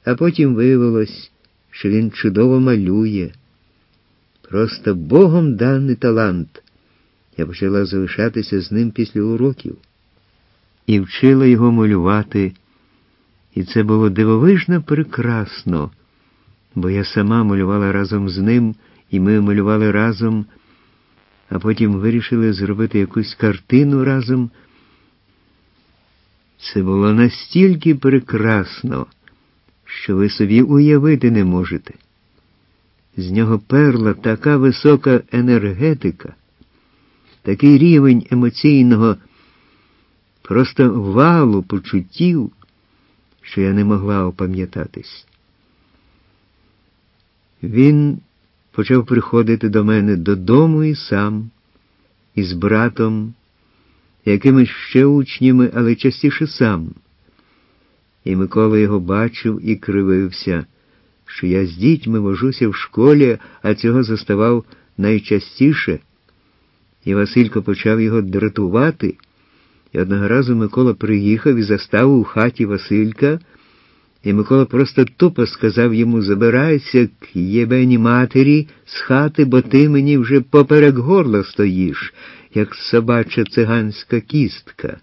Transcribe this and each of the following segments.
А потім виявилось, що він чудово малює. Просто Богом даний талант. Я почала залишатися з ним після уроків. І вчила його малювати. І це було дивовижно прекрасно, бо я сама малювала разом з ним, і ми малювали разом, а потім вирішили зробити якусь картину разом. Це було настільки прекрасно, що ви собі уявити не можете. З нього перла така висока енергетика, такий рівень емоційного просто валу почуттів, що я не могла опам'ятатись. Він почав приходити до мене додому і сам, із братом, якимись ще учнями, але частіше сам. І Микола його бачив і кривився, що я з дітьми вожуся в школі, а цього заставав найчастіше. І Василько почав його дратувати. І одного разу Микола приїхав і застав у хаті Василька, і Микола просто тупо сказав йому: «Забирайся к єбені матері з хати, бо ти мені вже поперек горла стоїш, як собача циганська кістка».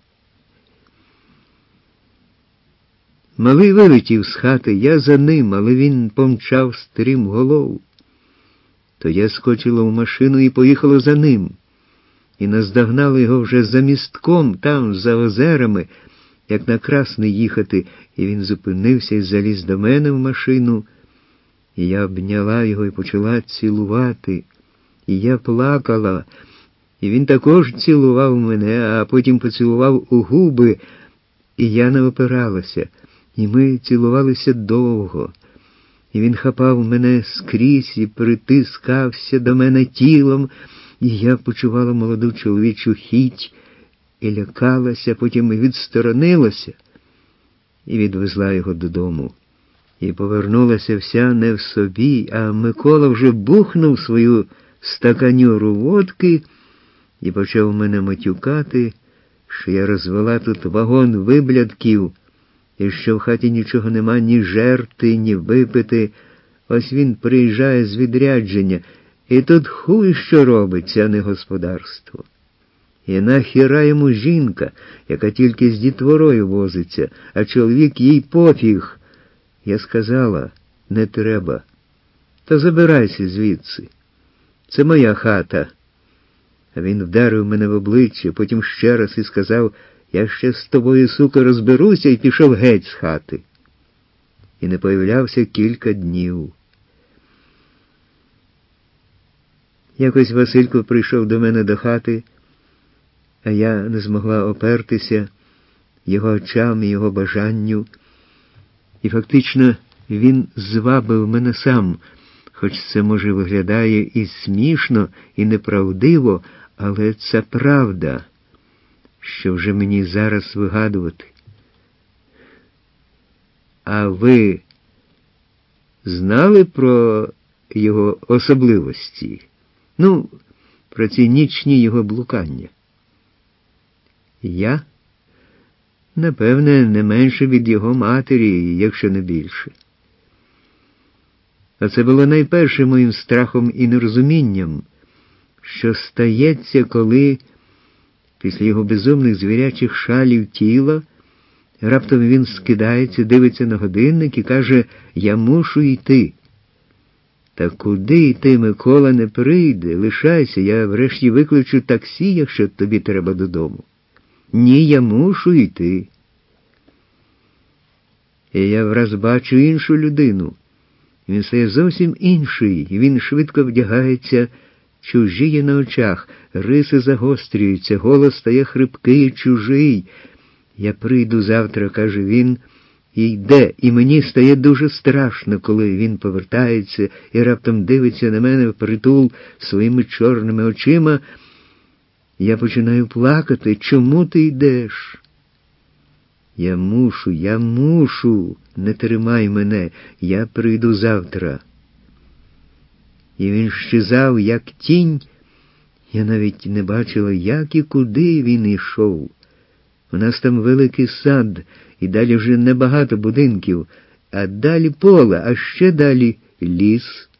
Малий вилетів з хати, я за ним, але він помчав стрімголов. То я скочила в машину і поїхала за ним. І наздогнали його вже за містком, там, за озерами, як на Красний їхати, і він зупинився і заліз до мене в машину, і я обняла його і почала цілувати, і я плакала, і він також цілував мене, а потім поцілував у губи, і я не опиралася, і ми цілувалися довго, і він хапав мене скрізь і притискався до мене тілом, і я почувала молоду чоловічу хіть і лякалася, потім відсторонилася і відвезла його додому. І повернулася вся не в собі, а Микола вже бухнув свою стаканюру водки і почав мене матюкати, що я розвела тут вагон виблядків, і що в хаті нічого нема ні жерти, ні випити. Ось він приїжджає з відрядження, і тут хуй що робиться, а не господарство. І нахіра йому жінка, яка тільки з дітворою возиться, а чоловік їй пофіг. Я сказала: не треба. Та забирайся звідси. Це моя хата. А він вдарив мене в обличчя, потім ще раз і сказав: я ще з тобою, сука, розберуся, і пішов геть з хати. І не появлявся кілька днів. Якось Василько прийшов до мене до хати, а я не змогла опертися його очам і його бажанню. І фактично він звабив мене сам, хоч це, може, виглядає і смішно, і неправдиво, але це правда, що вже мені зараз вигадувати. А ви знали про його особливості? Ну, про ці нічні його блукання? Я? Напевне, не менше від його матері, якщо не більше. А це було найпершим моїм страхом і нерозумінням, що стається, коли після його безумних звірячих шалів тіла раптом він скидається, дивиться на годинник і каже: «Я мушу йти». Та куди йти, Микола, не прийде, лишайся, я врешті викличу таксі, якщо тобі треба додому. Ні, я мушу йти. І я враз бачу іншу людину. Він стає зовсім інший, і він швидко вдягається, чужіє на очах, риси загострюються, голос стає хрипкий, чужий. Я прийду завтра, каже він, і йде, і мені стає дуже страшно, коли він повертається і раптом дивиться на мене впритул своїми чорними очима. Я починаю плакати. Чому ти йдеш? Я мушу, не тримай мене, я прийду завтра. І він щезав, як тінь. Я навіть не бачила, як і куди він йшов. У нас там великий сад, і далі вже небагато будинків, а далі поле, а ще далі ліс.